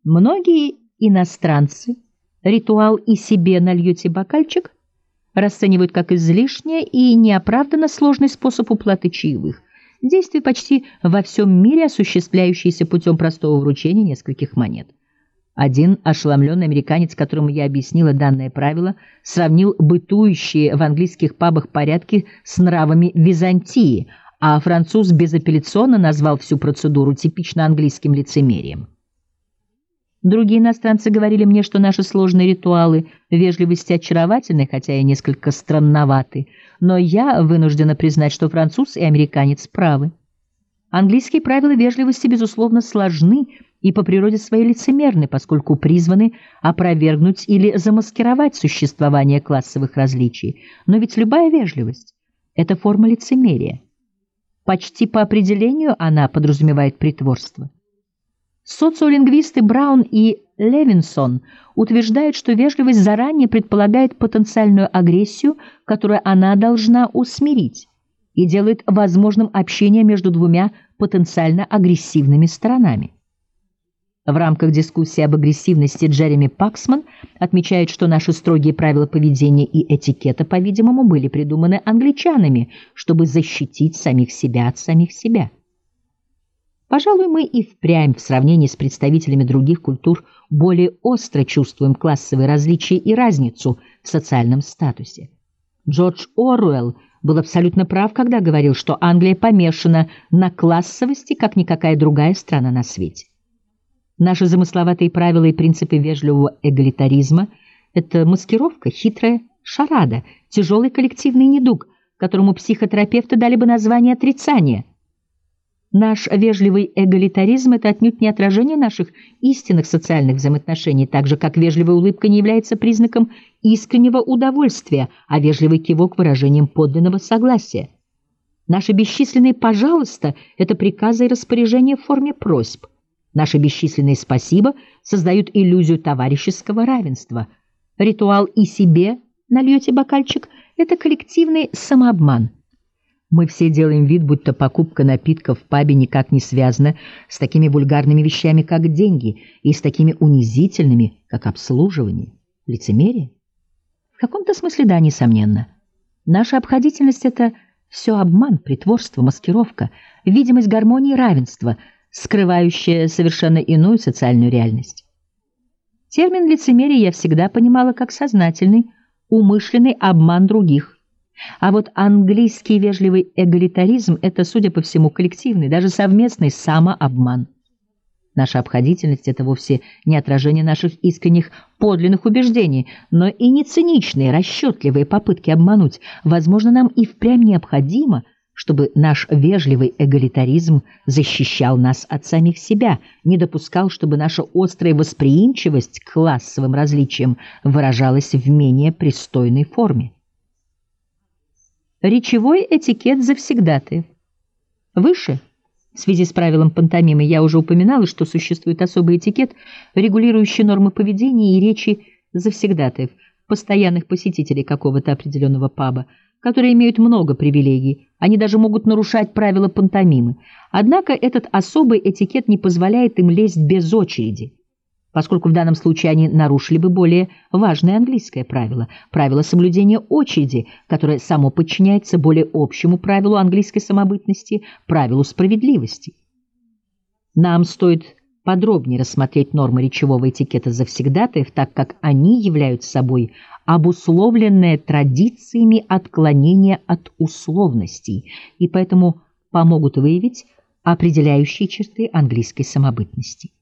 Многие иностранцы ритуал «и себе нальете бокальчик» расценивают как излишне и неоправданно сложный способ уплаты чаевых, действие почти во всем мире, осуществляющееся путем простого вручения нескольких монет. Один ошеломленный американец, которому я объяснила данное правило, сравнил бытующие в английских пабах порядки с нравами Византии, а француз безапелляционно назвал всю процедуру типично английским лицемерием. Другие иностранцы говорили мне, что наши сложные ритуалы вежливости очаровательны, хотя и несколько странноваты, но я вынуждена признать, что француз и американец правы. Английские правила вежливости, безусловно, сложны и по природе своей лицемерны, поскольку призваны опровергнуть или замаскировать существование классовых различий. Но ведь любая вежливость – это форма лицемерия. Почти по определению она подразумевает притворство. Социолингвисты Браун и Левинсон утверждают, что вежливость заранее предполагает потенциальную агрессию, которую она должна усмирить, и делает возможным общение между двумя потенциально агрессивными сторонами. В рамках дискуссии об агрессивности Джереми Паксман отмечает, что наши строгие правила поведения и этикета, по-видимому, были придуманы англичанами, чтобы защитить самих себя от самих себя. Пожалуй, мы и впрямь в сравнении с представителями других культур более остро чувствуем классовые различия и разницу в социальном статусе. Джордж Оруэлл был абсолютно прав, когда говорил, что Англия помешана на классовости, как никакая другая страна на свете. Наши замысловатые правила и принципы вежливого эгалитаризма – это маскировка, хитрая шарада, тяжелый коллективный недуг, которому психотерапевты дали бы название отрицания. Наш вежливый эгалитаризм – это отнюдь не отражение наших истинных социальных взаимоотношений, так же, как вежливая улыбка не является признаком искреннего удовольствия, а вежливый кивок – выражением подлинного согласия. Наши бесчисленные «пожалуйста» – это приказы и распоряжения в форме просьб. Наши бесчисленные «спасибо» создают иллюзию товарищеского равенства. Ритуал «и себе нальете бокальчик» – это коллективный самообман. Мы все делаем вид, будто покупка напитков в пабе никак не связана с такими вульгарными вещами, как деньги, и с такими унизительными, как обслуживание. Лицемерие? В каком-то смысле да, несомненно. Наша обходительность – это все обман, притворство, маскировка, видимость гармонии и равенства, скрывающая совершенно иную социальную реальность. Термин лицемерие я всегда понимала как сознательный, умышленный обман других. А вот английский вежливый эгалитаризм – это, судя по всему, коллективный, даже совместный самообман. Наша обходительность – это вовсе не отражение наших искренних подлинных убеждений, но и не циничные, расчетливые попытки обмануть. Возможно, нам и впрямь необходимо, чтобы наш вежливый эгалитаризм защищал нас от самих себя, не допускал, чтобы наша острая восприимчивость к классовым различиям выражалась в менее пристойной форме. Речевой этикет завсегдатаев. Выше, в связи с правилом пантомимы, я уже упоминала, что существует особый этикет, регулирующий нормы поведения и речи завсегдатаев, постоянных посетителей какого-то определенного паба, которые имеют много привилегий. Они даже могут нарушать правила пантомимы. Однако этот особый этикет не позволяет им лезть без очереди, поскольку в данном случае они нарушили бы более важное английское правило – правило соблюдения очереди, которое само подчиняется более общему правилу английской самобытности – правилу справедливости. Нам стоит подробнее рассмотреть нормы речевого этикета завсегдатаев, так как они являются собой обусловленное традициями отклонение от условностей и поэтому помогут выявить определяющие черты английской самобытности.